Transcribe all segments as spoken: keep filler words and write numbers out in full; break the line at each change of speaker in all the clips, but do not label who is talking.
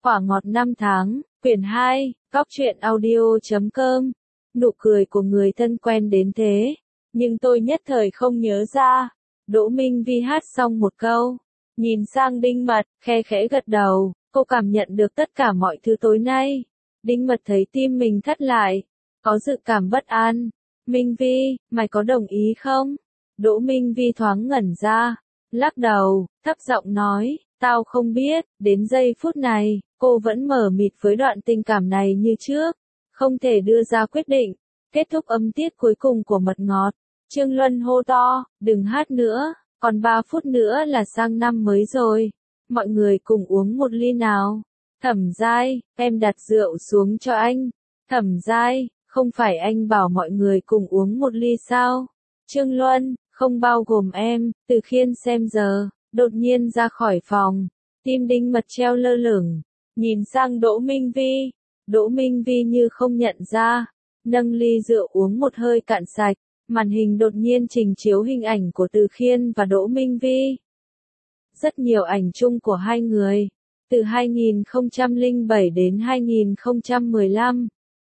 Quả ngọt năm tháng, quyển hai, góc truyện audio chấm com. Nụ cười của người thân quen đến thế, nhưng tôi nhất thời không nhớ ra. Đỗ Minh Vi hát xong một câu, nhìn sang Đinh Mật, khe khẽ gật đầu, cô cảm nhận được tất cả mọi thứ tối nay. Đinh Mật thấy tim mình thắt lại, có dự cảm bất an. Minh Vi, mày có đồng ý không? Đỗ Minh Vi thoáng ngẩn ra, lắc đầu, thấp giọng nói, tao không biết. Đến giây phút này, cô vẫn mờ mịt với đoạn tình cảm này như trước, không thể đưa ra quyết định. Kết thúc âm tiết cuối cùng của Mật Ngọt, Trương Luân hô to, đừng hát nữa, còn ba phút nữa là sang năm mới rồi. Mọi người cùng uống một ly nào. Thẩm Giai, em đặt rượu xuống cho anh. Thẩm Giai, không phải anh bảo mọi người cùng uống một ly sao? Trương Luân, không bao gồm em. Từ Khiên xem giờ, đột nhiên ra khỏi phòng, tim Đinh Mật treo lơ lửng, nhìn sang Đỗ Minh Vi. Đỗ Minh Vi như không nhận ra, nâng ly rượu uống một hơi cạn sạch. Màn hình đột nhiên trình chiếu hình ảnh của Từ Khiên và Đỗ Minh Vi. Rất nhiều ảnh chung của hai người, từ hai nghìn không trăm lẻ bảy đến hai nghìn không trăm mười lăm.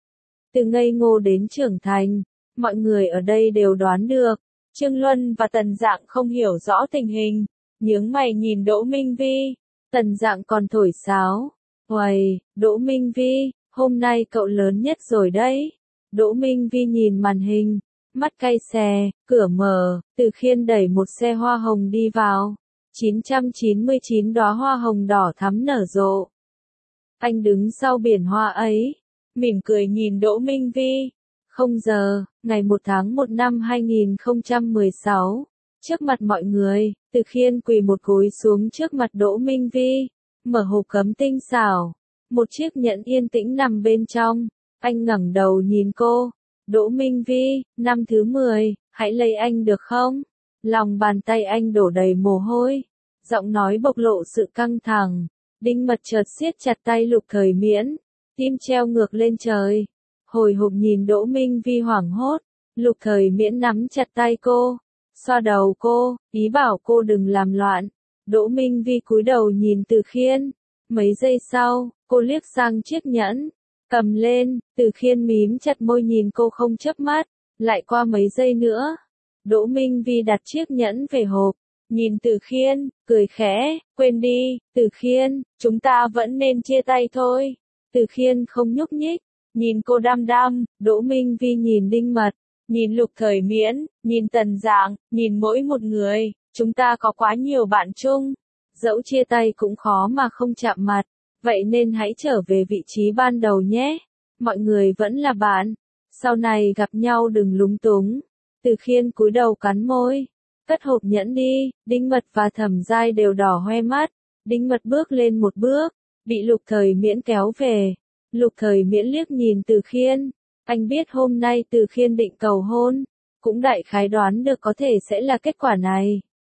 Từ ngây ngô đến trưởng thành, mọi người ở đây đều đoán được. Trương Luân và Tần Dạng không hiểu rõ tình hình, nhướng mày nhìn Đỗ Minh Vi. Tần Dạng còn thổi sáo. Uầy, Đỗ Minh Vi, hôm nay cậu lớn nhất rồi đấy. Đỗ Minh Vi nhìn màn hình, mắt cay xè, cửa mở, Từ Khiên đẩy một xe hoa hồng đi vào. chín trăm chín mươi chín đóa hoa hồng đỏ thắm nở rộ. Anh đứng sau biển hoa ấy, mỉm cười nhìn Đỗ Minh Vi. Không giờ, ngày một tháng một năm hai nghìn không trăm mười sáu, trước mặt mọi người, Từ Khiên quỳ một gối xuống trước mặt Đỗ Minh Vi, mở hộp gấm tinh xảo, một chiếc nhẫn yên tĩnh nằm bên trong. Anh ngẩng đầu nhìn cô. Đỗ Minh Vi, năm thứ mười, hãy lấy anh được không? Lòng bàn tay anh đổ đầy mồ hôi, giọng nói bộc lộ sự căng thẳng. Đinh Mật chợt siết chặt tay Lục Thời Miễn, tim treo ngược lên trời. Hồi hộp nhìn Đỗ Minh Vi hoảng hốt, Lục Thời Miễn nắm chặt tay cô, xoa đầu cô, ý bảo cô đừng làm loạn. Đỗ Minh Vi cúi đầu nhìn Từ Khiên, mấy giây sau, cô liếc sang chiếc nhẫn, cầm lên. Từ Khiên mím chặt môi nhìn cô không chớp mắt. Lại qua mấy giây nữa, Đỗ Minh Vi đặt chiếc nhẫn về hộp, nhìn Từ Khiên, cười khẽ, quên đi, Từ Khiên, chúng ta vẫn nên chia tay thôi. Từ Khiên không nhúc nhích, nhìn cô đăm đăm. Đỗ Minh Vi nhìn Đinh Mật, nhìn Lục Thời Miễn, nhìn Tần Dạng, nhìn mỗi một người. Chúng ta có quá nhiều bạn chung, dẫu chia tay cũng khó mà không chạm mặt, vậy nên hãy trở về vị trí ban đầu nhé. Mọi người vẫn là bạn, sau này gặp nhau đừng lúng túng. Từ Khiên cúi đầu cắn môi, cất hộp nhẫn đi. Đinh Mật và Thẩm Giai đều đỏ hoe mắt. Đinh Mật bước lên một bước, bị Lục Thời Miễn kéo về. Lục Thời Miễn liếc nhìn Từ Khiên, anh biết hôm nay Từ Khiên định cầu hôn, cũng đại khái đoán được có thể sẽ là kết quả này.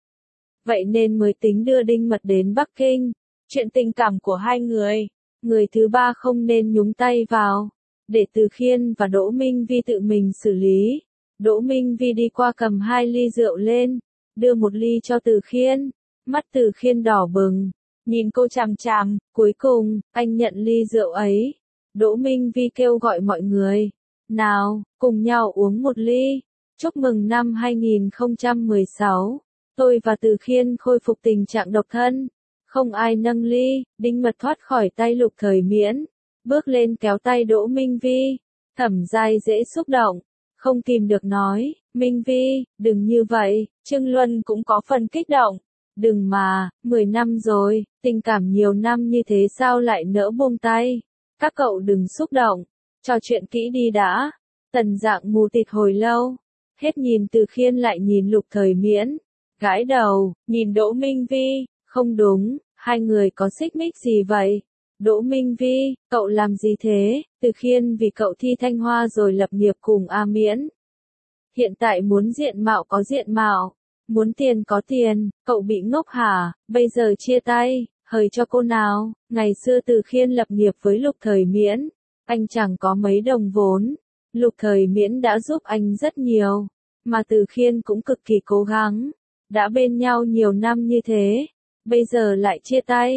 Vậy nên mới tính đưa Đinh Mật đến Bắc Kinh. Chuyện tình cảm của hai người, người thứ ba không nên nhúng tay vào, để Từ Khiên và Đỗ Minh Vi tự mình xử lý. Đỗ Minh Vi đi qua cầm hai ly rượu lên, đưa một ly cho Từ Khiên. Mắt Từ Khiên đỏ bừng, nhìn cô chằm chằm. Cuối cùng, anh nhận ly rượu ấy. Đỗ Minh Vi kêu gọi mọi người, nào, cùng nhau uống một ly. Chúc mừng năm hai nghìn không trăm mười sáu, tôi và Từ Khiên khôi phục tình trạng độc thân. Không ai nâng ly. Đinh Mật thoát khỏi tay Lục Thời Miễn, bước lên kéo tay Đỗ Minh Vi. Thẩm Giai dễ xúc động, không kìm được nói, Minh Vi, đừng như vậy. Trương Luân cũng có phần kích động, đừng mà, mười năm rồi, tình cảm nhiều năm như thế sao lại nỡ buông tay. Các cậu đừng xúc động, trò chuyện kỹ đi đã. Tần Dạng mù tịt hồi lâu, hết nhìn Từ Khiên lại nhìn Lục Thời Miễn, gãi đầu, nhìn Đỗ Minh Vi, không đúng, hai người có xích mích gì vậy? Đỗ Minh Vi, cậu làm gì thế? Từ Khiên vì cậu thi Thanh Hoa rồi lập nghiệp cùng A Miễn. Hiện tại muốn diện mạo có diện mạo, muốn tiền có tiền, cậu bị ngốc hả? Bây giờ chia tay, hời cho cô nào. Ngày xưa Từ Khiên lập nghiệp với Lục Thời Miễn, anh chẳng có mấy đồng vốn. Lục Thời Miễn đã giúp anh rất nhiều, mà Từ Khiên cũng cực kỳ cố gắng. Đã bên nhau nhiều năm như thế, bây giờ lại chia tay.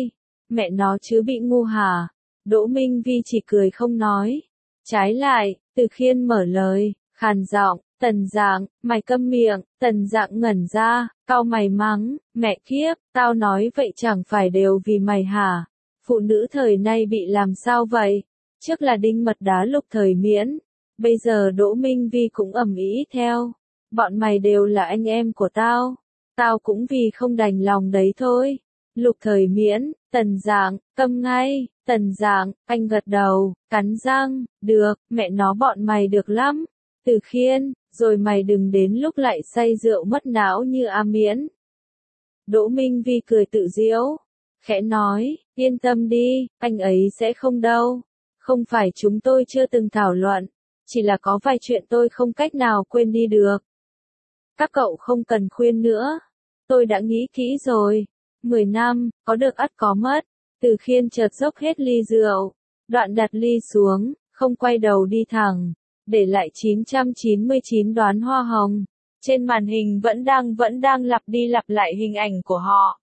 Mẹ nó chứ bị ngu hả? Đỗ Minh Vi chỉ cười không nói. Trái lại, Từ Khiên mở lời, khàn giọng, Tần Dạng, mày câm miệng. Tần Dạng ngẩn ra, cau mày mắng, mẹ kiếp, tao nói vậy chẳng phải đều vì mày hả? Phụ nữ thời nay bị làm sao vậy? Trước là Đinh Mật đá Lục Thời Miễn, bây giờ Đỗ Minh Vi cũng ầm ĩ theo. Bọn mày đều là anh em của tao, tao cũng vì không đành lòng đấy thôi. Lục Thời Miễn, Tần Dạng, câm ngay. Tần Dạng, anh gật đầu, cắn răng, được, mẹ nó bọn mày được lắm. Từ Khiên, rồi mày đừng đến lúc lại say rượu mất não như A Miễn. Đỗ Minh Vi cười tự giễu, khẽ nói, yên tâm đi, anh ấy sẽ không đâu. Không phải chúng tôi chưa từng thảo luận, chỉ là có vài chuyện tôi không cách nào quên đi được. Các cậu không cần khuyên nữa, tôi đã nghĩ kỹ rồi. Mười năm, có được ắt có mất. Từ Khiên chợt dốc hết ly rượu, đoạn đặt ly xuống, không quay đầu đi thẳng, để lại chín trăm chín mươi chín đóa hoa hồng. Trên màn hình vẫn đang vẫn đang lặp đi lặp lại hình ảnh của họ.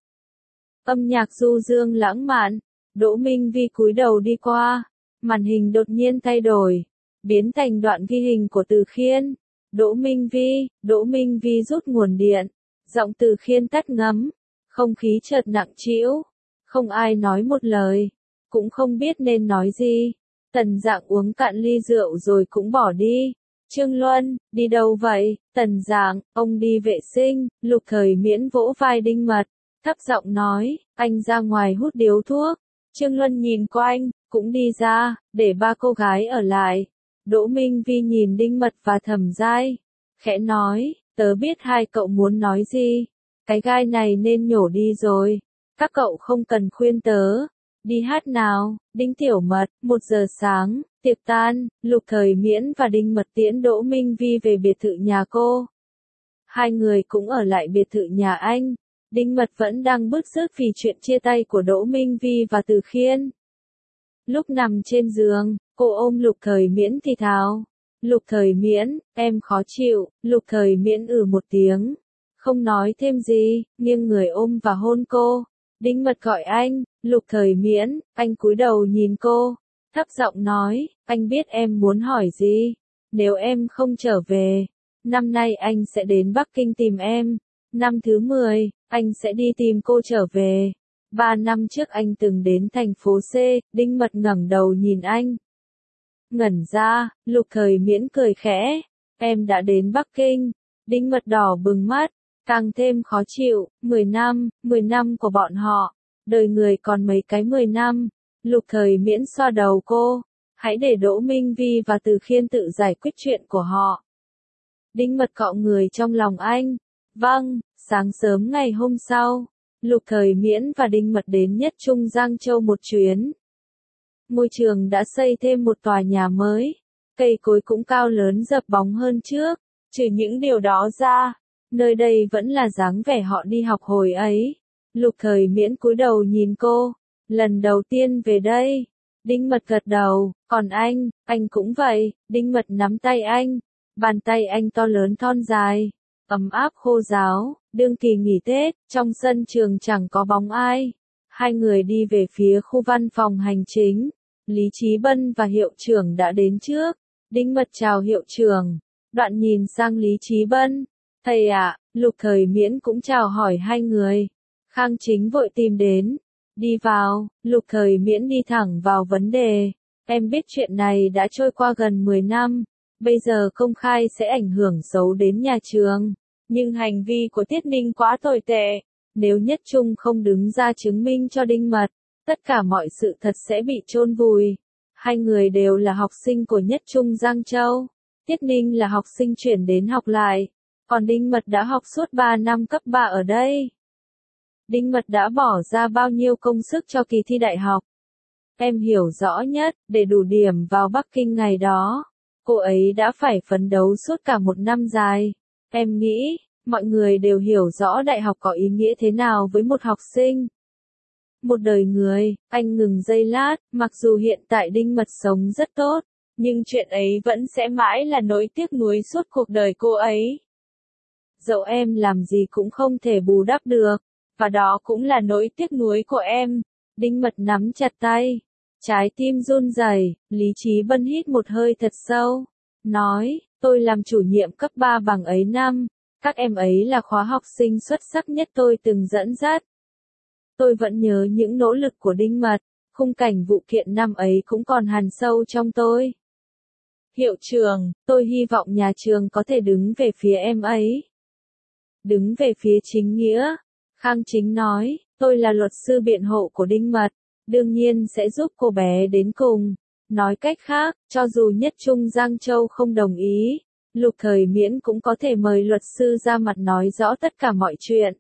Âm nhạc du dương lãng mạn, Đỗ Minh Vi cúi đầu đi qua, màn hình đột nhiên thay đổi, biến thành đoạn ghi hình của Từ Khiên. Đỗ Minh Vi, Đỗ Minh Vi rút nguồn điện, giọng Từ Khiên tắt ngấm, không khí chợt nặng trĩu, không ai nói một lời, cũng không biết nên nói gì. Tần Dạng uống cạn ly rượu rồi cũng bỏ đi. Trương Luân, đi đâu vậy? Tần Dạng, ông đi vệ sinh. Lục Thời Miễn vỗ vai Đinh Mật, thấp giọng nói, anh ra ngoài hút điếu thuốc. Trương Luân nhìn quanh, cũng đi ra, để ba cô gái ở lại. Đỗ Minh Vi nhìn Đinh Mật và Thẩm Giai, khẽ nói, tớ biết hai cậu muốn nói gì. Cái gai này nên nhổ đi rồi. Các cậu không cần khuyên tớ. Đi hát nào. Đinh Tiểu Mật, một giờ sáng, tiệc tan, Lục Thời Miễn và Đinh Mật tiễn Đỗ Minh Vi về biệt thự nhà cô. Hai người cũng ở lại biệt thự nhà anh. Đinh Mật vẫn đang bứt rứt vì chuyện chia tay của Đỗ Minh Vi và Từ Khiên. Lúc nằm trên giường, cô ôm Lục Thời Miễn thì thào. Lục Thời Miễn, em khó chịu. Lục Thời Miễn ừ một tiếng, không nói thêm gì, nghiêng người ôm và hôn cô. Đinh Mật gọi anh, Lục Thời Miễn, anh cúi đầu nhìn cô, thấp giọng nói, anh biết em muốn hỏi gì. Nếu em không trở về, năm nay anh sẽ đến Bắc Kinh tìm em. Năm thứ mười, anh sẽ đi tìm cô trở về. Ba năm trước anh từng đến thành phố C. Đinh Mật ngẩng đầu nhìn anh. Ngẩn ra, Lục Thời Miễn cười khẽ, em đã đến Bắc Kinh. Đinh Mật đỏ bừng mắt, càng thêm khó chịu. Mười năm, mười năm của bọn họ, đời người còn mấy cái mười năm. Lục Thời Miễn xoa đầu cô, hãy để Đỗ Minh Vi và Từ Khiên tự giải quyết chuyện của họ. Đinh Mật cọ người trong lòng anh. Vâng. Sáng sớm ngày hôm sau, Lục Thời Miễn và Đinh Mật đến Nhất Trung Giang Châu một chuyến. Ngôi trường đã xây thêm một tòa nhà mới, cây cối cũng cao lớn dập bóng hơn trước. Trừ những điều đó ra, nơi đây vẫn là dáng vẻ họ đi học hồi ấy. Lục Thời Miễn cúi đầu nhìn cô, lần đầu tiên về đây. Đinh Mật gật đầu, còn anh, anh cũng vậy. Đinh Mật nắm tay anh, bàn tay anh to lớn thon dài, ấm áp khô ráo. Đương kỳ nghỉ Tết, trong sân trường chẳng có bóng ai. Hai người đi về phía khu văn phòng hành chính. Lý Chí Bân và hiệu trưởng đã đến trước. Đinh Mật chào hiệu trưởng, đoạn nhìn sang Lý Chí Bân. Thầy ạ, Lục Thời Miễn cũng chào hỏi hai người. Khang Chính vội tìm đến. Đi vào. Lục Thời Miễn đi thẳng vào vấn đề. Em biết chuyện này đã trôi qua gần mười năm. Bây giờ công khai sẽ ảnh hưởng xấu đến nhà trường. Nhưng hành vi của Tiết Ninh quá tồi tệ. Nếu Nhất Trung không đứng ra chứng minh cho Đinh Mật, tất cả mọi sự thật sẽ bị chôn vùi. Hai người đều là học sinh của Nhất Trung Giang Châu. Tiết Ninh là học sinh chuyển đến học lại, còn Đinh Mật đã học suốt ba năm cấp ba ở đây. Đinh Mật đã bỏ ra bao nhiêu công sức cho kỳ thi đại học. Em hiểu rõ nhất, để đủ điểm vào Bắc Kinh ngày đó, cô ấy đã phải phấn đấu suốt cả một năm dài. Em nghĩ, mọi người đều hiểu rõ đại học có ý nghĩa thế nào với một học sinh. Một đời người. Anh ngừng giây lát, mặc dù hiện tại Đinh Mật sống rất tốt, nhưng chuyện ấy vẫn sẽ mãi là nỗi tiếc nuối suốt cuộc đời cô ấy. Dẫu em làm gì cũng không thể bù đắp được, và đó cũng là nỗi tiếc nuối của em. Đinh Mật nắm chặt tay. Trái tim run rẩy, Lý Chí Bân hít một hơi thật sâu. Nói, tôi làm chủ nhiệm cấp ba bằng ấy năm. Các em ấy là khóa học sinh xuất sắc nhất tôi từng dẫn dắt. Tôi vẫn nhớ những nỗ lực của Đinh Mật. Khung cảnh vụ kiện năm ấy cũng còn hằn sâu trong tôi. Hiệu trưởng, tôi hy vọng nhà trường có thể đứng về phía em ấy. Đứng về phía chính nghĩa. Khang Chính nói, tôi là luật sư biện hộ của Đinh Mật, đương nhiên sẽ giúp cô bé đến cùng. Nói cách khác, cho dù Nhất Trung Giang Châu không đồng ý, Lục Thời Miễn cũng có thể mời luật sư ra mặt nói rõ tất cả mọi chuyện.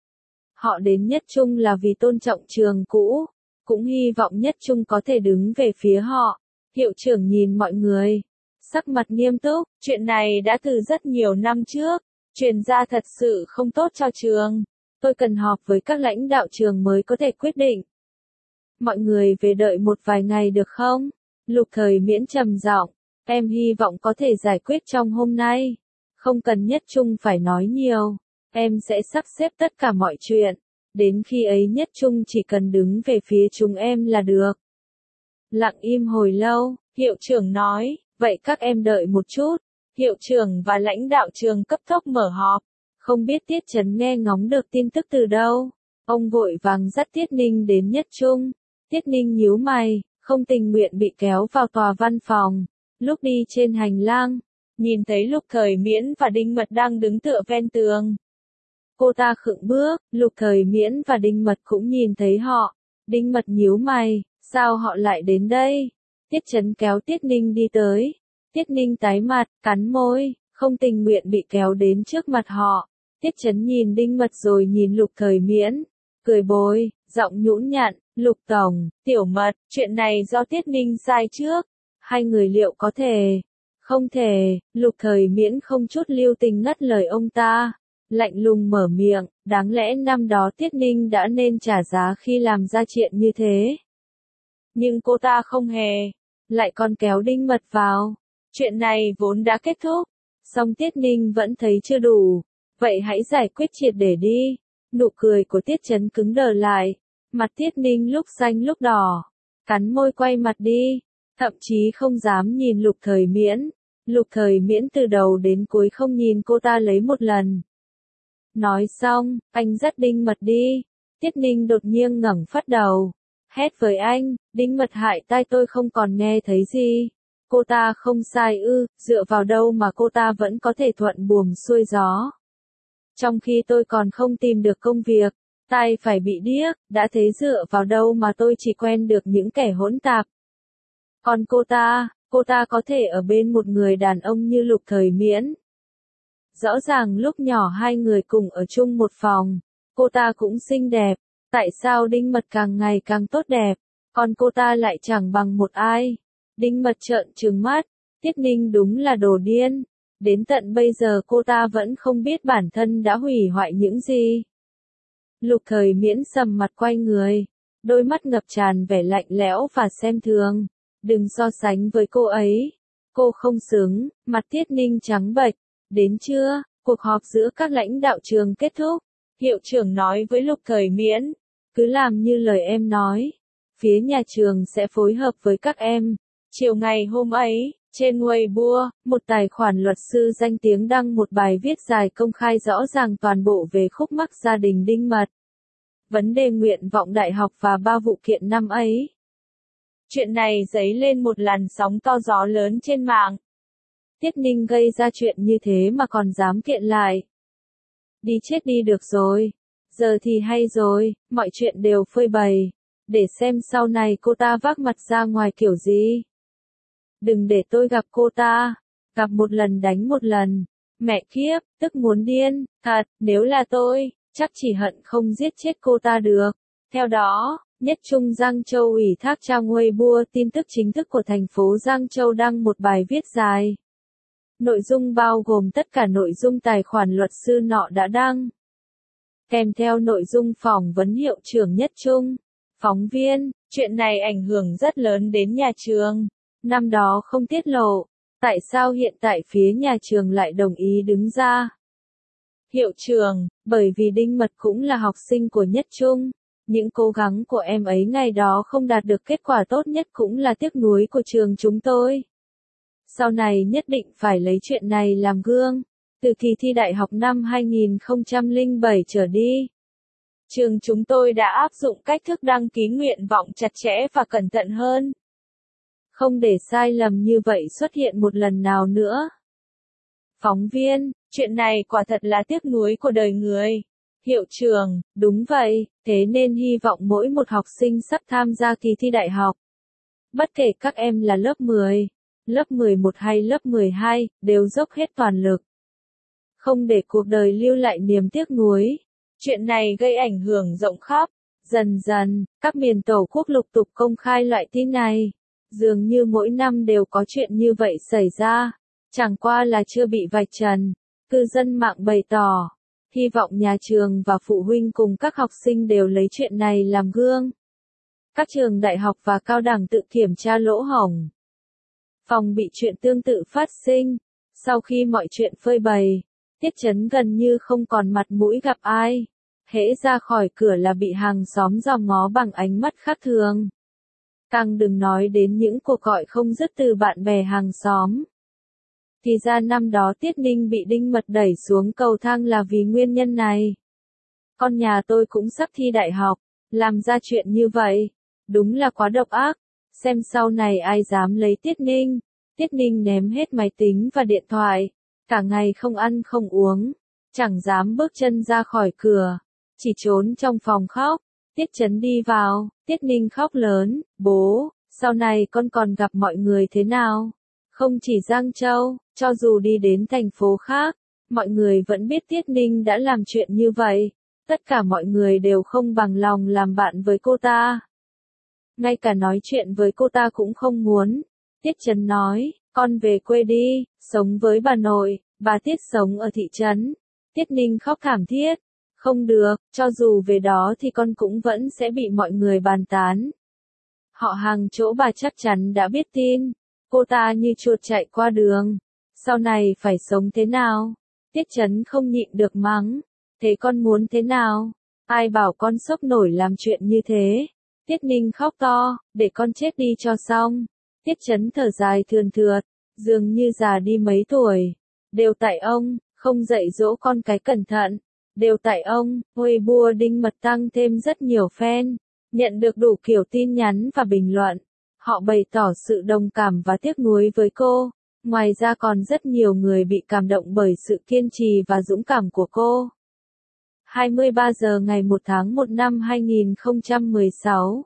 Họ đến Nhất Trung là vì tôn trọng trường cũ, cũng hy vọng Nhất Trung có thể đứng về phía họ. Hiệu trưởng nhìn mọi người, sắc mặt nghiêm túc, chuyện này đã từ rất nhiều năm trước, truyền ra thật sự không tốt cho trường. Tôi cần họp với các lãnh đạo trường mới có thể quyết định. Mọi người về đợi một vài ngày được không? Lục Thời Miễn trầm giọng, em hy vọng có thể giải quyết trong hôm nay. Không cần Nhất Trung phải nói nhiều, em sẽ sắp xếp tất cả mọi chuyện. Đến khi ấy Nhất Trung chỉ cần đứng về phía chúng em là được. Lặng im hồi lâu, hiệu trưởng nói, vậy các em đợi một chút. Hiệu trưởng và lãnh đạo trường cấp tốc mở họp. Không biết Tiết Chấn nghe ngóng được tin tức từ đâu. Ông vội vàng dắt Tiết Ninh đến Nhất Trung. Tiết Ninh nhíu mày, không tình nguyện bị kéo vào tòa văn phòng. Lúc đi trên hành lang, nhìn thấy Lục Thời Miễn và Đinh Mật đang đứng tựa ven tường. Cô ta khựng bước, Lục Thời Miễn và Đinh Mật cũng nhìn thấy họ. Đinh Mật nhíu mày, sao họ lại đến đây? Tiết Chấn kéo Tiết Ninh đi tới. Tiết Ninh tái mặt, cắn môi, không tình nguyện bị kéo đến trước mặt họ. Tiết Chấn nhìn Đinh Mật rồi nhìn Lục Thời Miễn, cười bồi, giọng nhũn nhặn, Lục Tổng, Tiểu Mật, chuyện này do Tiết Ninh sai trước. Hai người liệu có thể? Không thể, Lục Thời Miễn không chút lưu tình ngắt lời ông ta. Lạnh lùng mở miệng, đáng lẽ năm đó Tiết Ninh đã nên trả giá khi làm ra chuyện như thế. Nhưng cô ta không hề, lại còn kéo Đinh Mật vào. Chuyện này vốn đã kết thúc, song Tiết Ninh vẫn thấy chưa đủ. Vậy hãy giải quyết triệt để đi. Nụ cười của Tiết Chấn cứng đờ lại. Mặt Tiết Ninh lúc xanh lúc đỏ. Cắn môi quay mặt đi. Thậm chí không dám nhìn Lục Thời Miễn. Lục Thời Miễn từ đầu đến cuối không nhìn cô ta lấy một lần. Nói xong, anh dắt Đinh Mật đi. Tiết Ninh đột nhiên ngẩng phát đầu. Hét với anh, Đinh Mật hại tai tôi không còn nghe thấy gì. Cô ta không sai ư, dựa vào đâu mà cô ta vẫn có thể thuận buồm xuôi gió. Trong khi tôi còn không tìm được công việc, tai phải bị điếc, đã thế dựa vào đâu mà tôi chỉ quen được những kẻ hỗn tạp. Còn cô ta, cô ta có thể ở bên một người đàn ông như Lục Thời Miễn. Rõ ràng lúc nhỏ hai người cùng ở chung một phòng, cô ta cũng xinh đẹp, tại sao Đinh Mật càng ngày càng tốt đẹp, còn cô ta lại chẳng bằng một ai. Đinh Mật trợn trừng mắt, Tiết Ninh đúng là đồ điên. Đến tận bây giờ cô ta vẫn không biết bản thân đã hủy hoại những gì. Lục Thời Miễn sầm mặt quay người, đôi mắt ngập tràn vẻ lạnh lẽo và xem thường. Đừng so sánh với cô ấy. Cô không xứng, mặt Tiết Ninh trắng bệch. Đến trưa, cuộc họp giữa các lãnh đạo trường kết thúc. Hiệu trưởng nói với Lục Thời Miễn, cứ làm như lời em nói. Phía nhà trường sẽ phối hợp với các em. Chiều ngày hôm ấy, trên Weibo, một tài khoản luật sư danh tiếng đăng một bài viết dài công khai rõ ràng toàn bộ về khúc mắc gia đình Đinh Mật. Vấn đề nguyện vọng đại học và ba vụ kiện năm ấy. Chuyện này dấy lên một làn sóng to gió lớn trên mạng. Tiết Ninh gây ra chuyện như thế mà còn dám kiện lại. Đi chết đi được rồi. Giờ thì hay rồi, mọi chuyện đều phơi bày. Để xem sau này cô ta vác mặt ra ngoài kiểu gì. Đừng để tôi gặp cô ta. Gặp một lần đánh một lần. Mẹ kiếp, tức muốn điên. Thật, nếu là tôi, chắc chỉ hận không giết chết cô ta được. Theo đó, Nhất Trung Giang Châu ủy thác trang Weibo tin tức chính thức của thành phố Giang Châu đăng một bài viết dài. Nội dung bao gồm tất cả nội dung tài khoản luật sư nọ đã đăng. Kèm theo nội dung phỏng vấn hiệu trưởng Nhất Trung. Phóng viên, chuyện này ảnh hưởng rất lớn đến nhà trường. Năm đó không tiết lộ. Tại sao hiện tại phía nhà trường lại đồng ý đứng ra? Hiệu trưởng, bởi vì Đinh Mật cũng là học sinh của Nhất Trung. Những cố gắng của em ấy ngày đó không đạt được kết quả tốt nhất cũng là tiếc nuối của trường chúng tôi. Sau này nhất định phải lấy chuyện này làm gương. Từ kỳ thi đại học năm hai nghìn không trăm lẻ bảy trở đi, trường chúng tôi đã áp dụng cách thức đăng ký nguyện vọng chặt chẽ và cẩn thận hơn. Không để sai lầm như vậy xuất hiện một lần nào nữa. Phóng viên, chuyện này quả thật là tiếc nuối của đời người. Hiệu trưởng, đúng vậy, thế nên hy vọng mỗi một học sinh sắp tham gia kỳ thi đại học, bất kể các em là lớp mười, lớp mười một hay lớp mười hai, đều dốc hết toàn lực. Không để cuộc đời lưu lại niềm tiếc nuối. Chuyện này gây ảnh hưởng rộng khắp. Dần dần, các miền Tổ quốc lục tục công khai loại tin này. Dường như mỗi năm đều có chuyện như vậy xảy ra. Chẳng qua là chưa bị vạch trần. Cư dân mạng bày tỏ, hy vọng nhà trường và phụ huynh cùng các học sinh đều lấy chuyện này làm gương. Các trường đại học và cao đẳng tự kiểm tra lỗ hổng, phòng bị chuyện tương tự phát sinh. Sau khi mọi chuyện phơi bày, Tiết Chấn gần như không còn mặt mũi gặp ai. Hễ ra khỏi cửa là bị hàng xóm dòm ngó bằng ánh mắt khác thường. Càng đừng nói đến những cuộc gọi không dứt từ bạn bè hàng xóm. Thì ra năm đó Tiết Ninh bị Đinh Mật đẩy xuống cầu thang là vì nguyên nhân này. Con nhà tôi cũng sắp thi đại học, làm ra chuyện như vậy. Đúng là quá độc ác. Xem sau này ai dám lấy Tiết Ninh. Tiết Ninh ném hết máy tính và điện thoại. Cả ngày không ăn không uống. Chẳng dám bước chân ra khỏi cửa. Chỉ trốn trong phòng khóc. Tiết Chấn đi vào. Tiết Ninh khóc lớn. Bố, sau này con còn gặp mọi người thế nào? Không chỉ Giang Châu, cho dù đi đến thành phố khác, mọi người vẫn biết Tiết Ninh đã làm chuyện như vậy. Tất cả mọi người đều không bằng lòng làm bạn với cô ta. Ngay cả nói chuyện với cô ta cũng không muốn. Tiết Chấn nói, con về quê đi, sống với bà nội, bà Tiết sống ở thị trấn. Tiết Ninh khóc thảm thiết. Không được, cho dù về đó thì con cũng vẫn sẽ bị mọi người bàn tán. Họ hàng chỗ bà chắc chắn đã biết tin. Cô ta như chuột chạy qua đường. Sau này phải sống thế nào? Tiết Chấn không nhịn được mắng. Thế con muốn thế nào? Ai bảo con sốc nổi làm chuyện như thế? Tiết Ninh khóc to, để con chết đi cho xong. Tiết Chấn thở dài thườn thượt, dường như già đi mấy tuổi. Đều tại ông, không dạy dỗ con cái cẩn thận. Đều tại ông, Weibo Đinh Mật tăng thêm rất nhiều fan. Nhận được đủ kiểu tin nhắn và bình luận. Họ bày tỏ sự đồng cảm và tiếc nuối với cô. Ngoài ra còn rất nhiều người bị cảm động bởi sự kiên trì và dũng cảm của cô. hai mươi ba giờ ngày một tháng một năm hai nghìn không trăm mười sáu.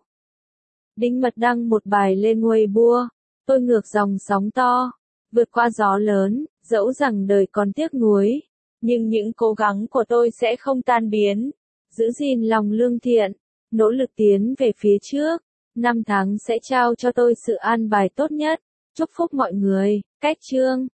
Đinh Mật đăng một bài lên Weibo. Tôi ngược dòng sóng to, vượt qua gió lớn, dẫu rằng đời còn tiếc nuối. Nhưng những cố gắng của tôi sẽ không tan biến. Giữ gìn lòng lương thiện, nỗ lực tiến về phía trước. Năm tháng sẽ trao cho tôi sự an bài tốt nhất. Chúc phúc mọi người. Cách chương